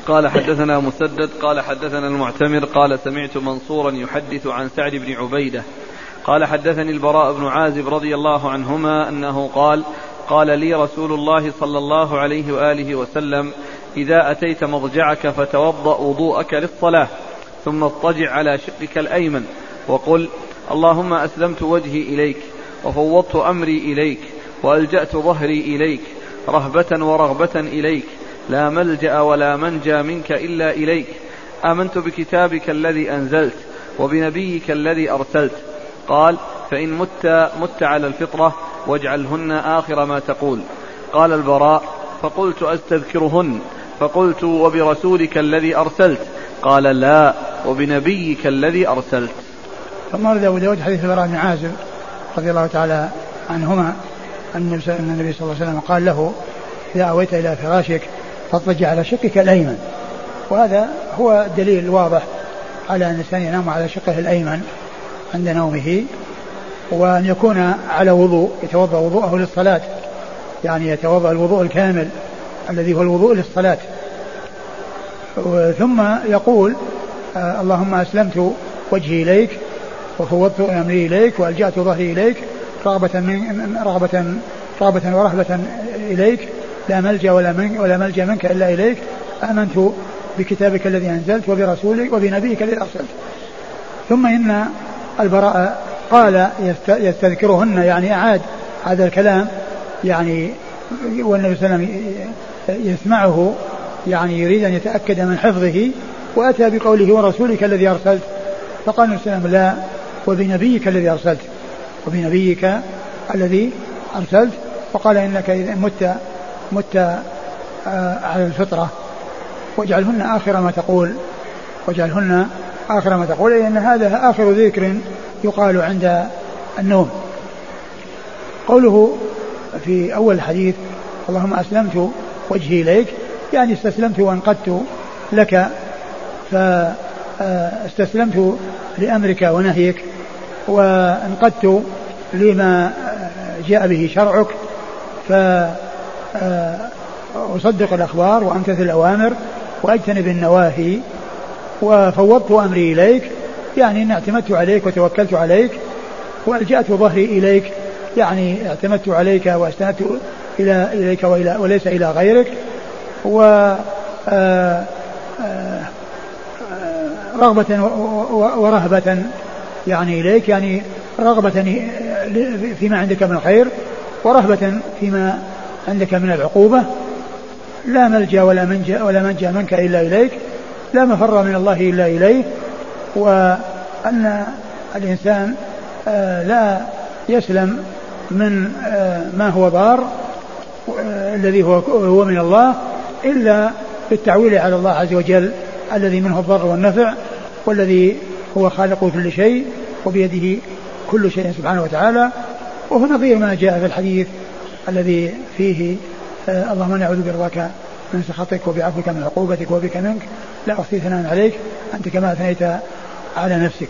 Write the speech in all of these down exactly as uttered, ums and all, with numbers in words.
قال حدثنا مسدد قال حدثنا المعتمر قال سمعت منصورا يحدث عن سعد بن عبيدة قال حدثني البراء بن عازب رضي الله عنهما أنه قال قال لي رسول الله صلى الله عليه وآله وسلم إذا أتيت مضجعك فتوضأ وضوءك للصلاة ثم اضطجع على شقك الأيمن وقل اللهم أسلمت وجهي إليك وفوضت أمري إليك وألجأت ظهري إليك رهبة ورغبة إليك لا ملجأ ولا منجى منك إلا إليك آمنت بكتابك الذي أنزلت وبنبيك الذي أرسلت. قال فإن مت مت على الفطرة واجعلهن آخر ما تقول. قال البراء فقلت أستذكرهن فقلت وبرسولك الذي أرسلت. قال لا وبنبيك الذي أرسلت. ثم ورد أبو داود حديث البراء بن عازب رضي الله تعالى عنهما أن النبي صلى الله عليه وسلم قال له إذا أويت إلى فراشك فاضطجع على شقك الأيمن. وهذا هو الدليل الواضح على أن الإنسان ينام على شقه الأيمن عند نومه، وأن يكون على وضوء يتوضأ وضوءه للصلاة، يعني يتوضأ الوضوء الكامل الذي هو الوضوء للصلاة. ثم يقول آه اللهم أسلمت وجهي إليك وفوضت أمري إليك وألجأت ظهري إليك رغبة من رغبة رغبة ورهبة إليك لا ملجأ ولا من ولا ملجأ منك إلا إليك آمنت بكتابك الذي أنزلت وبرسولك وبنبيك الذي أرسلت. ثم إن البراء قال يستذكرهن، يعني أعاد هذا الكلام، يعني والنبي صلى الله عليه وسلم يسمعه، يعني يريد أن يتأكد من حفظه، وأتى بقوله ورسولك الذي أرسلت. فقال النبي صلى الله عليه وسلم لا وبنبيك الذي أرسلت وبنبيك الذي أرسلت. وقال إنك إذا مت مت على الفطرة واجعلهن آخر ما تقول واجعلهن آخر ما تقول لأن هذا آخر ذكر يقال عند النوم. قوله في أول الحديث اللهم أسلمت وجهي إليك، يعني استسلمت وانقدت لك، فاستسلمت لأمرك ونهيك وانقدت لما جاء به شرعك، فأصدق الأخبار وأمتثل الأوامر وأجتنب النواهي وفوضت أمري إليك، يعني أن اعتمدت عليك وتوكلت عليك، وألجأت ظهري إليك، يعني اعتمدت عليك واستندت إلى إليك وإلى وليس إلى غيرك، و رغبة ورهبة يعني إليك، يعني رغبة فيما عندك من الخير ورهبة فيما عندك من العقوبة. لا ملجأ ولا منجأ ولا منجأ منك إلا إليك، لا مفر من الله إلا إليه. وأن الإنسان لا يسلم من ما هو ضار الذي هو من الله إلا بالتعويل على الله عز وجل الذي منه الضر والنفع، والذي هو خالق كل شيء وبيده كل شيء سبحانه وتعالى. وهو نظير ما جاء في الحديث الذي فيه اللهم نعوذ برضاك من سخطك وبعفوك من عقوبتك وبك منك لا أحصي ثناء عليك أنت كما أثنيت على نفسك.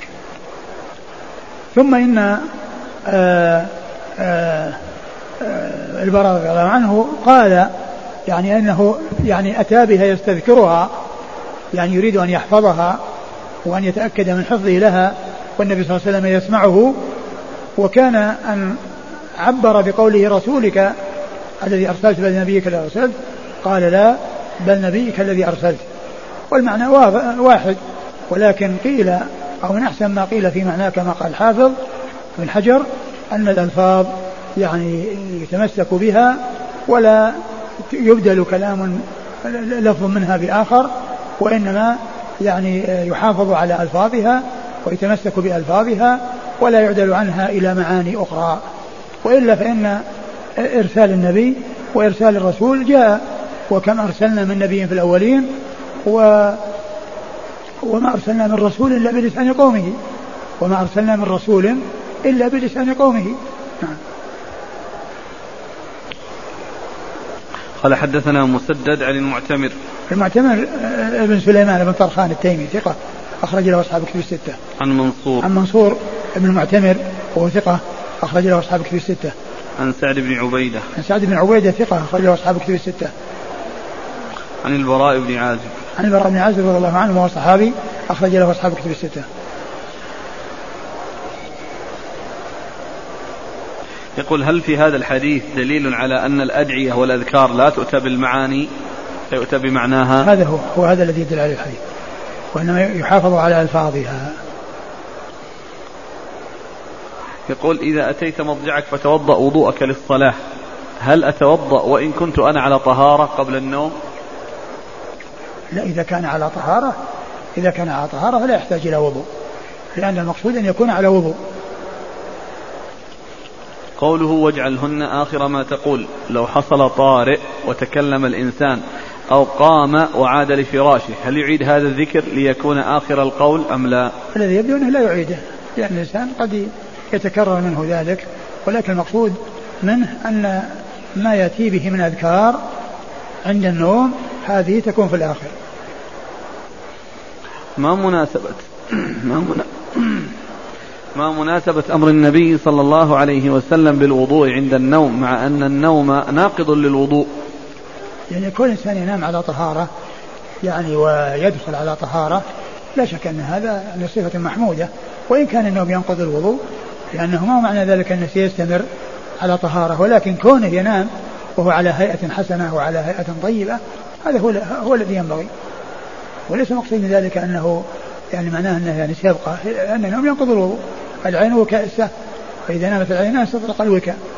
ثم إن آآ آآ البراء رضي الله عنه قال يعني أنه يعني أتى بها يستذكرها، يعني يريد أن يحفظها وأن يتأكد من حفظه لها، والنبي صلى الله عليه وسلم يسمعه. وكان أن عبر بقوله رسولك الذي أرسلت بل نبيك الذي أرسلت، قال لا بل نبيك الذي أرسلت. والمعنى واحد، ولكن قيل أو من أحسن ما قيل في معناه كما قال الحافظ بن حجر أن الألفاظ يعني يتمسك بها ولا يبدل كلام لفظ منها بآخر، وإنما يعني يحافظ على ألفاظها ويتمسك بألفاظها ولا يعدل عنها إلى معاني أخرى. وإلا فإن إرسال النبي وإرسال الرسول جاء، وكم أرسلنا من نبي في الأولين و وما أرسلنا من رسول إلا بلسان قومه وما أرسلنا من رسول إلا بلسان قومه. نعم. قال حدثنا مسدد عن المعتمر المعتمر ابن سليمان بن طرخان التيمي ثقة أخرج له أصحاب كتب الستة. عن منصور عن منصور ابن المعتمر وهو ثقة أخرج له أصحاب كتب الستة. عن سعد بن عبيدة عن سعد بن عبيدة ثقة أخرج له أصحاب كتب الستة. عن البراء بن عازب عن البراء بن عازب رضي الله عنه وهو صحابي أخرج له أصحاب كتب الستة. يقول هل في هذا الحديث دليل على أن الأدعية والأذكار لا تؤتى بالمعاني لا يؤتى بمعناها؟ هذا هو هو هذا الذي يدل عليه الحديث، وإنما يحافظ على ألفاظها. يقول إذا أتيت مضجعك فتوضأ وضوءك للصلاة، هل أتوضأ وإن كنت أنا على طهارة قبل النوم؟ لا، إذا كان على طهارة إذا كان على طهارة فلا يحتاج إلى وضوء، لأن المقصود أن يكون على وضوء. قوله واجعلهن آخر ما تقول، لو حصل طارئ وتكلم الإنسان أو قام وعاد لفراشه، هل يعيد هذا الذكر ليكون آخر القول أم لا؟ الذي يبدو أنه لا يعيده، لأن الإنسان قد يتكرر منه ذلك، ولكن المقصود منه أن ما يأتي به من أذكار عند النوم هذه تكون في الآخر. ما مناسبة ما مناسبة ما مناسبة أمر النبي صلى الله عليه وسلم بالوضوء عند النوم، مع أن النوم ناقض للوضوء؟ يعني كل إنسان ينام على طهارة يعني ويدخل على طهارة، لا شك أن هذا صفة محمودة، وإن كان النوم ينقض الوضوء، لأنه ما معنى ذلك أنه سيستمر على طهارة، ولكن كونه ينام وهو على هيئة حسنة وعلى هيئة طيبة، هذا هو هو الذي ينبغي، وليس مقصود من ذلك أنه يعني معناه أنه يعني سيبقى، لأن النوم ينقض الوضوء. العين وكأسه، فإذا نامت العينان استطرق الوكاء.